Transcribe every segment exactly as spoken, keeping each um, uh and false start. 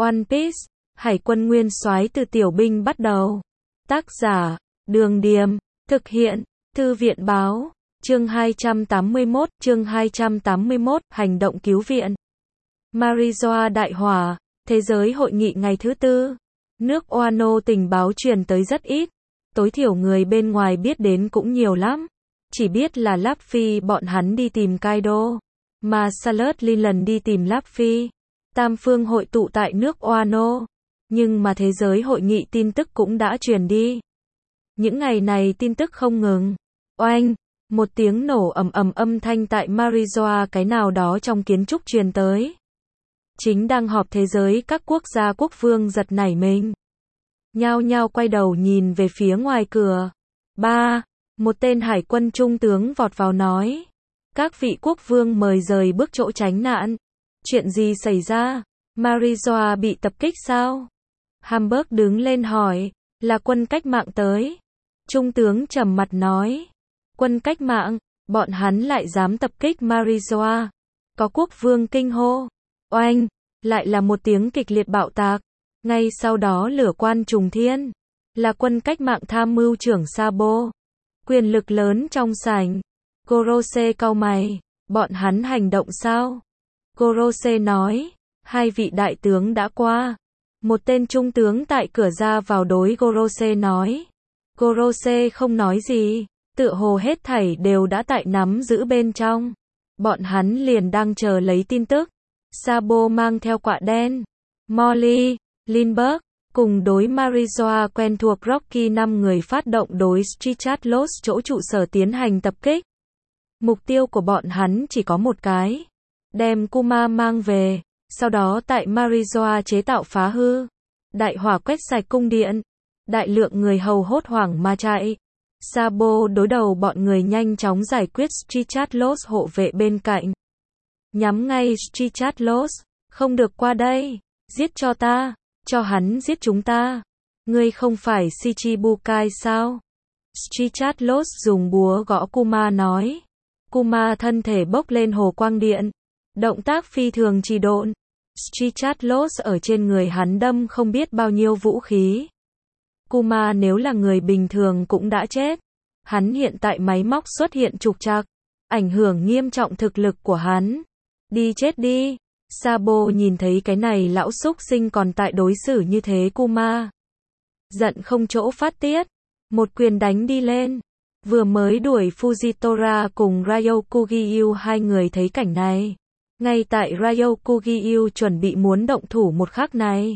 One Piece, Hải quân nguyên soái từ tiểu binh bắt đầu. Tác giả, Đường Điềm, thực hiện, Thư viện Báo, chương hai trăm tám mươi mốt, chương hai trăm tám mươi mốt, hành động cứu viện. Marijoa đại hỏa, thế giới hội nghị ngày thứ tư. Nước Wano tình báo truyền tới rất ít, tối thiểu người bên ngoài biết đến cũng nhiều lắm. Chỉ biết là Luffy bọn hắn đi tìm Kaido, mà Salad Leland đi tìm Luffy. Tam phương hội tụ tại nước Wano, nhưng mà thế giới hội nghị tin tức cũng đã truyền đi. Những ngày này tin tức không ngừng. Oanh, một tiếng nổ ầm ầm âm thanh tại Marijoa cái nào đó trong kiến trúc truyền tới. Chính đang họp thế giới các quốc gia quốc vương giật nảy mình. Nhao nhao quay đầu nhìn về phía ngoài cửa. Ba, một tên hải quân trung tướng vọt vào nói. Các vị quốc vương mời rời bước chỗ tránh nạn. Chuyện gì xảy ra? Marijoa bị tập kích sao? Hamburg đứng lên hỏi. Là quân cách mạng tới. Trung tướng trầm mặt nói. Quân cách mạng, bọn hắn lại dám tập kích Marijoa. Có quốc vương kinh hô. Oanh, lại là một tiếng kịch liệt bạo tạc. Ngay sau đó lửa quan trùng thiên. Là quân cách mạng tham mưu trưởng Sabo. Quyền lực lớn trong sảnh. Gorose cau mày. Bọn hắn hành động sao? Gorose nói. Hai vị đại tướng đã qua. Một tên trung tướng tại cửa ra vào đối Gorose nói. Gorose không nói gì. Tựa hồ hết thảy đều đã tại nắm giữ bên trong. Bọn hắn liền đang chờ lấy tin tức. Sabo mang theo quạ đen. Molly, Lindbergh, cùng đối Marijoa quen thuộc Rocky năm người phát động đối Street Lost chỗ trụ sở tiến hành tập kích. Mục tiêu của bọn hắn chỉ có một cái. Đem Kuma mang về, sau đó tại Marijoa chế tạo phá hư. Đại hỏa quét sạch cung điện. Đại lượng người hầu hốt hoảng mà chạy. Sabo đối đầu bọn người nhanh chóng giải quyết Street Lost hộ vệ bên cạnh. Nhắm ngay Street Lost, không được qua đây, giết cho ta, cho hắn giết chúng ta. Ngươi không phải Shichibukai sao? Street Lost dùng búa gõ Kuma nói. Kuma thân thể bốc lên hồ quang điện. Động tác phi thường trì độn. Street Lost ở trên người hắn đâm không biết bao nhiêu vũ khí. Kuma nếu là người bình thường cũng đã chết. Hắn hiện tại máy móc xuất hiện trục trặc, ảnh hưởng nghiêm trọng thực lực của hắn. Đi chết đi. Sabo nhìn thấy cái này lão xúc sinh còn tại đối xử như thế Kuma. Giận không chỗ phát tiết. Một quyền đánh đi lên. Vừa mới đuổi Fujitora cùng Ryokugyu hai người thấy cảnh này. Ngay tại Ryokugyu chuẩn bị muốn động thủ một khắc này.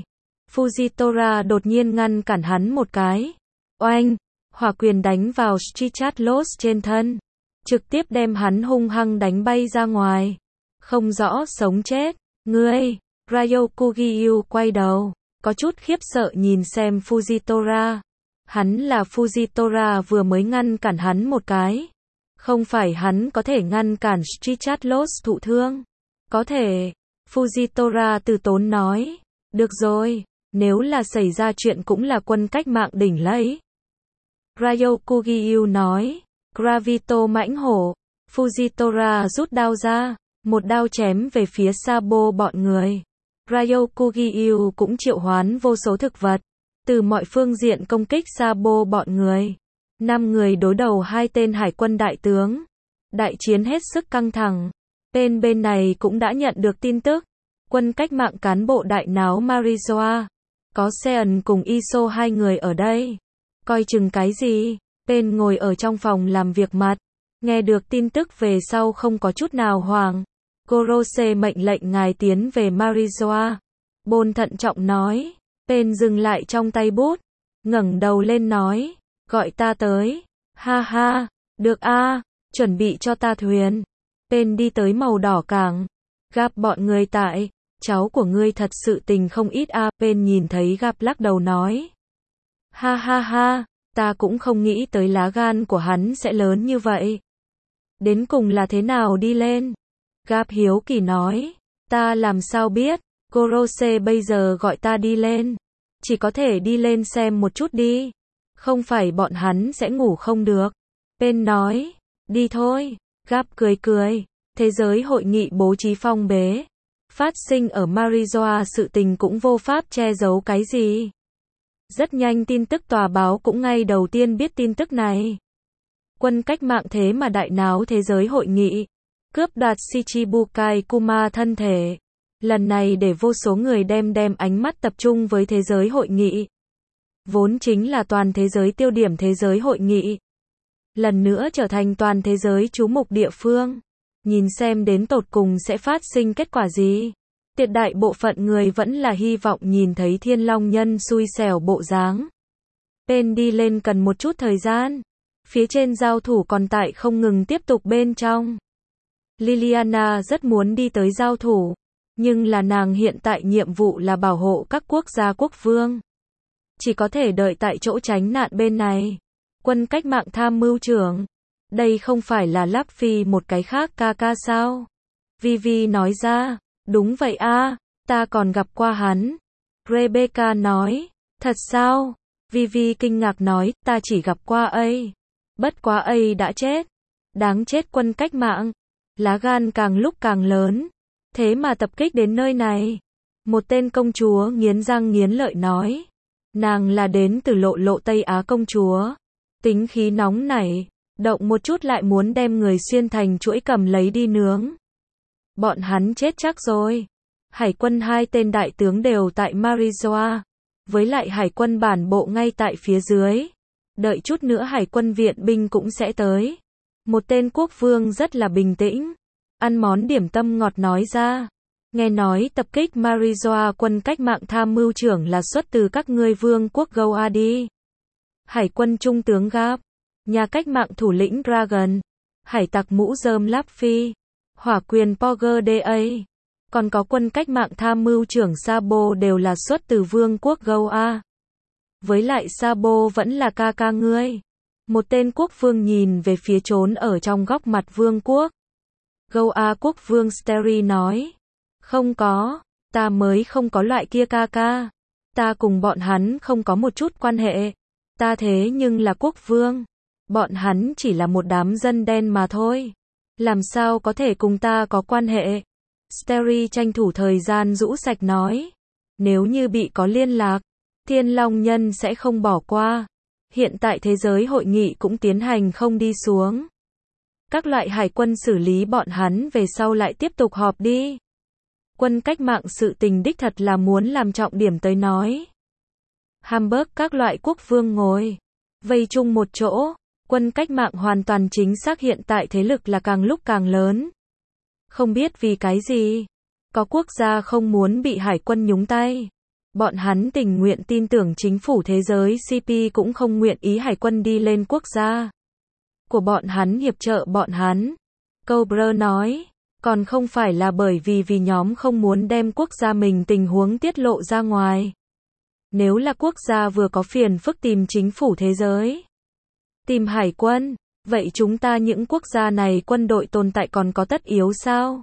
Fujitora đột nhiên ngăn cản hắn một cái. Oanh, hỏa quyền đánh vào Street Lost trên thân. Trực tiếp đem hắn hung hăng đánh bay ra ngoài. Không rõ sống chết. Ngươi, Ryokugyu quay đầu, có chút khiếp sợ nhìn xem Fujitora. Hắn là Fujitora vừa mới ngăn cản hắn một cái. Không phải hắn có thể ngăn cản Street Lost thụ thương. Có thể. Fujitora từ tốn nói. Được rồi, nếu là xảy ra chuyện cũng là quân cách mạng đỉnh lấy. Ryokugyu nói. Gravito mãnh hổ. Fujitora rút đao ra. Một đao chém về phía Sabo bọn người. Ryokugyu cũng triệu hoán vô số thực vật. Từ mọi phương diện công kích Sabo bọn người. Năm người đối đầu hai tên hải quân đại tướng. Đại chiến hết sức căng thẳng. Bên bên này cũng đã nhận được tin tức. Quân cách mạng cán bộ đại náo Marijoa. Có Sean cùng Iso hai người ở đây. Coi chừng cái gì? Bên ngồi ở trong phòng làm việc mặt. Nghe được tin tức về sau không có chút nào hoảng. Gorose mệnh lệnh ngài tiến về Marijoa. Bôn thận trọng nói. Bên dừng lại trong tay bút. Ngẩng đầu lên nói. Gọi ta tới. Ha ha. Được a, chuẩn bị cho ta thuyền. Bên đi tới màu đỏ cảng. Gặp bọn người tại. Cháu của ngươi thật sự tình không ít a. Bên nhìn thấy gặp lắc đầu nói. Ha ha ha. Ta cũng không nghĩ tới lá gan của hắn sẽ lớn như vậy. Đến cùng là thế nào đi lên? Gap hiếu kỳ nói. Ta làm sao biết? Gorose bây giờ gọi ta đi lên. Chỉ có thể đi lên xem một chút đi. Không phải bọn hắn sẽ ngủ không được. Bên nói. Đi thôi. Gap cười cười. Thế giới hội nghị bố trí phong bế. Phát sinh ở Marijoa sự tình cũng vô pháp che giấu cái gì. Rất nhanh tin tức tòa báo cũng ngay đầu tiên biết tin tức này. Quân cách mạng thế mà đại náo thế giới hội nghị, cướp đoạt Shichibukai Kuma thân thể. Lần này để vô số người đem đem ánh mắt tập trung với thế giới hội nghị. Vốn chính là toàn thế giới tiêu điểm thế giới hội nghị. Lần nữa trở thành toàn thế giới chú mục địa phương. Nhìn xem đến tột cùng sẽ phát sinh kết quả gì. Tuyệt đại bộ phận người vẫn là hy vọng nhìn thấy Thiên Long Nhân xui xẻo bộ dáng. Bên đi lên cần một chút thời gian. Phía trên giao thủ còn tại không ngừng tiếp tục bên trong. Liliana rất muốn đi tới giao thủ. Nhưng là nàng hiện tại nhiệm vụ là bảo hộ các quốc gia quốc vương. Chỉ có thể đợi tại chỗ tránh nạn bên này. Quân cách mạng tham mưu trưởng. Đây không phải là Luffy một cái khác ca ca sao? Vivi nói ra. Đúng vậy a, ta còn gặp qua hắn. Rebecca nói. Thật sao? Vivi kinh ngạc nói, ta chỉ gặp qua ấy. Bất quá ấy đã chết. Đáng chết quân cách mạng. Lá gan càng lúc càng lớn. Thế mà tập kích đến nơi này. Một tên công chúa nghiến răng nghiến lợi nói. Nàng là đến từ lộ lộ Tây Á công chúa. Tính khí nóng nảy. Động một chút lại muốn đem người xuyên thành chuỗi cầm lấy đi nướng. Bọn hắn chết chắc rồi. Hải quân hai tên đại tướng đều tại Marijoa. Với lại hải quân bản bộ ngay tại phía dưới. Đợi chút nữa hải quân viện binh cũng sẽ tới. Một tên quốc vương rất là bình tĩnh. Ăn món điểm tâm ngọt nói ra. Nghe nói tập kích Marijoa quân cách mạng tham mưu trưởng là xuất từ các ngươi vương quốc Goadi. Hải quân trung tướng Gap. Nhà cách mạng thủ lĩnh Dragon. Hải tặc mũ rơm Luffy. Hỏa quyền Poger đê a. Còn có quân cách mạng tham mưu trưởng Sabo đều là xuất từ vương quốc Goa. Với lại Sabo vẫn là ca ca ngươi. Một tên quốc vương nhìn về phía trốn ở trong góc mặt vương quốc. Goa quốc vương Steri nói. Không có, ta mới không có loại kia ca ca. Ta cùng bọn hắn không có một chút quan hệ. Ta thế nhưng là quốc vương. Bọn hắn chỉ là một đám dân đen mà thôi. Làm sao có thể cùng ta có quan hệ? Steri tranh thủ thời gian rũ sạch nói. Nếu như bị có liên lạc, Thiên Long Nhân sẽ không bỏ qua. Hiện tại thế giới hội nghị cũng tiến hành không đi xuống. Các loại hải quân xử lý bọn hắn về sau lại tiếp tục họp đi. Quân cách mạng sự tình đích thật là muốn làm trọng điểm tới nói. Hamburg các loại quốc vương ngồi. Vây chung một chỗ. Quân cách mạng hoàn toàn chính xác hiện tại thế lực là càng lúc càng lớn. Không biết vì cái gì. Có quốc gia không muốn bị hải quân nhúng tay. Bọn hắn tình nguyện tin tưởng chính phủ thế giới xê pê cũng không nguyện ý hải quân đi lên quốc gia của bọn hắn hiệp trợ bọn hắn. Cobra nói. Còn không phải là bởi vì vì nhóm không muốn đem quốc gia mình tình huống tiết lộ ra ngoài. Nếu là quốc gia vừa có phiền phức tìm chính phủ thế giới. Tìm hải quân. Vậy chúng ta những quốc gia này quân đội tồn tại còn có tất yếu sao?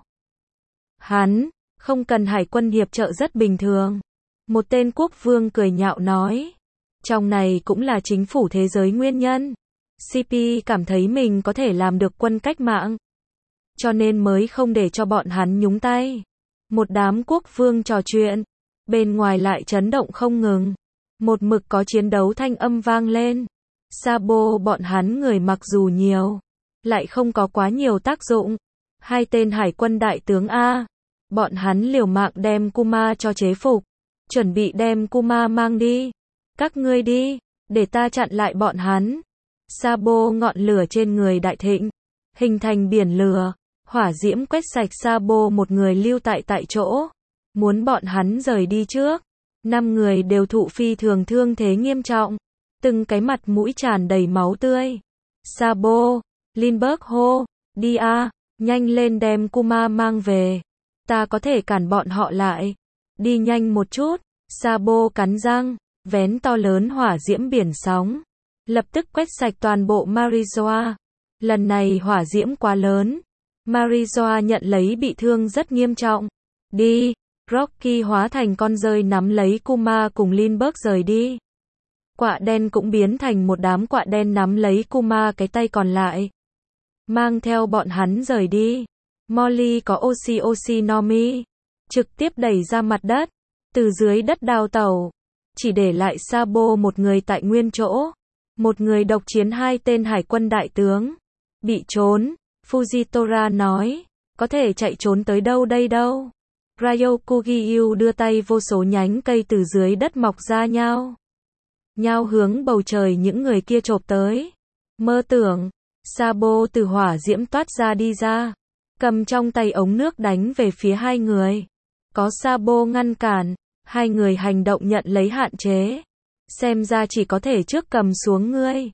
Hắn. Không cần hải quân hiệp trợ rất bình thường. Một tên quốc vương cười nhạo nói. Trong này cũng là chính phủ thế giới nguyên nhân. xê pê cảm thấy mình có thể làm được quân cách mạng. Cho nên mới không để cho bọn hắn nhúng tay. Một đám quốc vương trò chuyện. Bên ngoài lại chấn động không ngừng. Một mực có chiến đấu thanh âm vang lên. Sabo bọn hắn người mặc dù nhiều. Lại không có quá nhiều tác dụng. Hai tên hải quân đại tướng A. Bọn hắn liều mạng đem Kuma cho chế phục. Chuẩn bị đem Kuma mang đi. Các ngươi đi. Để ta chặn lại bọn hắn. Sabo ngọn lửa trên người đại thịnh. Hình thành biển lửa. Hỏa diễm quét sạch Sabo một người lưu tại tại chỗ. Muốn bọn hắn rời đi trước. Năm người đều thụ phi thường thương thế nghiêm trọng. Từng cái mặt mũi tràn đầy máu tươi. Sabo. Lindbergh hô. Đi a, nhanh lên đem Kuma mang về. Ta có thể cản bọn họ lại. Đi nhanh một chút. Sabo cắn răng. Vén to lớn hỏa diễm biển sóng. Lập tức quét sạch toàn bộ Marijoa. Lần này hỏa diễm quá lớn. Marijoa nhận lấy bị thương rất nghiêm trọng. Đi. Rocky hóa thành con rơi nắm lấy Kuma cùng Lindbergh rời đi. Quạ đen cũng biến thành một đám quạ đen nắm lấy Kuma cái tay còn lại. Mang theo bọn hắn rời đi. Molly có Oshi Oshi no Mi. trực tiếp đẩy ra mặt đất, từ dưới đất đào tẩu, chỉ để lại Sabo một người tại nguyên chỗ. Một người độc chiến hai tên hải quân đại tướng. Bị trốn, Fujitora nói, có thể chạy trốn tới đâu đây đâu. Ryokugyu đưa tay vô số nhánh cây từ dưới đất mọc ra nhao. Nhao hướng bầu trời những người kia chộp tới. Mơ tưởng, Sabo từ hỏa diễm toát ra đi ra, cầm trong tay ống nước đánh về phía hai người. Có Sabo ngăn cản, hai người hành động nhận lấy hạn chế. Xem ra chỉ có thể trước cầm xuống ngươi.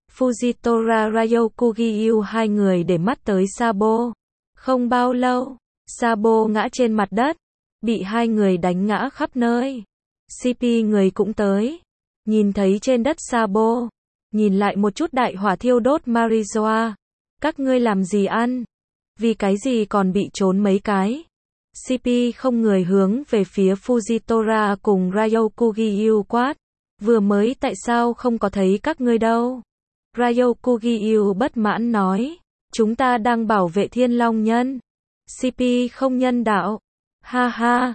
Fujitora Ryokugyu hai người để mắt tới Sabo. Không bao lâu, Sabo ngã trên mặt đất, bị hai người đánh ngã khắp nơi. xê pê người cũng tới, nhìn thấy trên đất Sabo, nhìn lại một chút đại hỏa thiêu đốt Marizoa. Các ngươi làm gì ăn? Vì cái gì còn bị trốn mấy cái? xê pê không người hướng về phía Fujitora cùng Ryokugyu quát. Vừa mới tại sao không có thấy các ngươi đâu? Ryokugyu bất mãn nói. Chúng ta đang bảo vệ Thiên Long Nhân. xê pê không nhân đạo. Ha ha.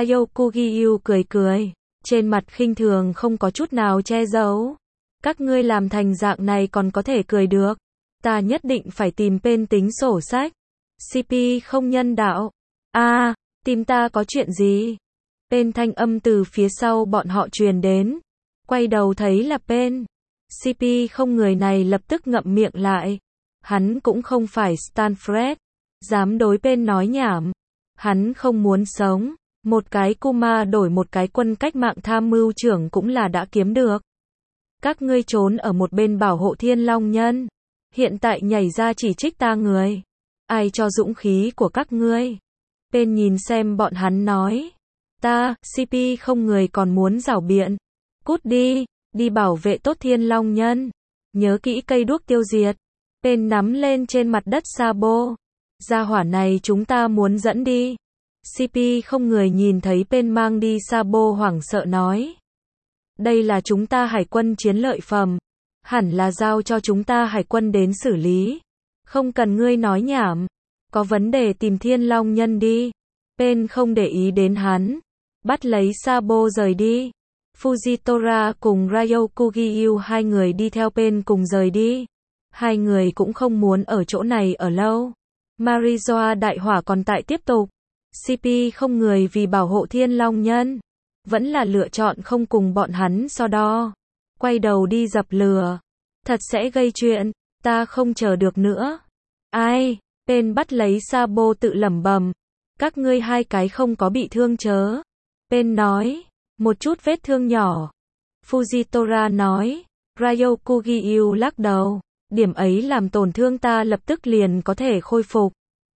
Ryokugyu cười cười. Trên mặt khinh thường không có chút nào che giấu. Các ngươi làm thành dạng này còn có thể cười được. Ta nhất định phải tìm Pen tính sổ sách. xê pê không nhân đạo. A, à, tìm ta có chuyện gì? Pen thanh âm từ phía sau bọn họ truyền đến. Quay đầu thấy là Pen. xê pê không người này lập tức ngậm miệng lại. Hắn cũng không phải Stanfred. Dám đối Pen nói nhảm. Hắn không muốn sống. Một cái Kuma đổi một cái quân cách mạng tham mưu trưởng cũng là đã kiếm được. Các ngươi trốn ở một bên bảo hộ Thiên Long Nhân. Hiện tại nhảy ra chỉ trích ta người. Ai cho dũng khí của các ngươi? Pen nhìn xem bọn hắn nói. Ta, xê pê không người còn muốn giảo biện. Cút đi, đi bảo vệ tốt Thiên Long Nhân. Nhớ kỹ cây đuốc tiêu diệt. Pen nắm lên trên mặt đất Sabo. Gia hỏa này chúng ta muốn dẫn đi. xê pê không người nhìn thấy Pen mang đi Sabo hoảng sợ nói. Đây là chúng ta hải quân chiến lợi phẩm. Hẳn là giao cho chúng ta hải quân đến xử lý. Không cần ngươi nói nhảm. Có vấn đề tìm Thiên Long Nhân đi. Pen không để ý đến hắn. Bắt lấy Sabo rời đi. Fujitora cùng Ryokugyu hai người đi theo Pen cùng rời đi. Hai người cũng không muốn ở chỗ này ở lâu. Marizoa đại hỏa còn tại tiếp tục. xê pê không người vì bảo hộ Thiên Long Nhân. Vẫn là lựa chọn không cùng bọn hắn so đo. Quay đầu đi dập lửa. Thật sẽ gây chuyện. Ta không chờ được nữa. Ai? Pen bắt lấy Sabo tự lẩm bẩm. Các ngươi hai cái không có bị thương chớ. Pen nói. Một chút vết thương nhỏ. Fujitora nói. Ryokugyu lắc đầu. Điểm ấy làm tổn thương ta lập tức liền có thể khôi phục.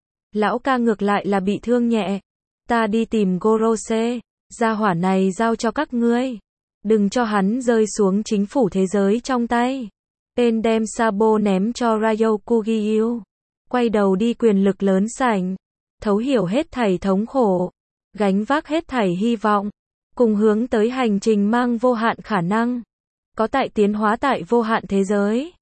Lão ca ngược lại là bị thương nhẹ. Ta đi tìm Gorose. Gia hỏa này giao cho các ngươi. Đừng cho hắn rơi xuống chính phủ thế giới trong tay. Pen đem Sabo ném cho Ryokugyu. Quay đầu đi quyền lực lớn sảnh. Thấu hiểu hết thảy thống khổ. Gánh vác hết thảy hy vọng. Cùng hướng tới hành trình mang vô hạn khả năng. Có tại tiến hóa tại vô hạn thế giới.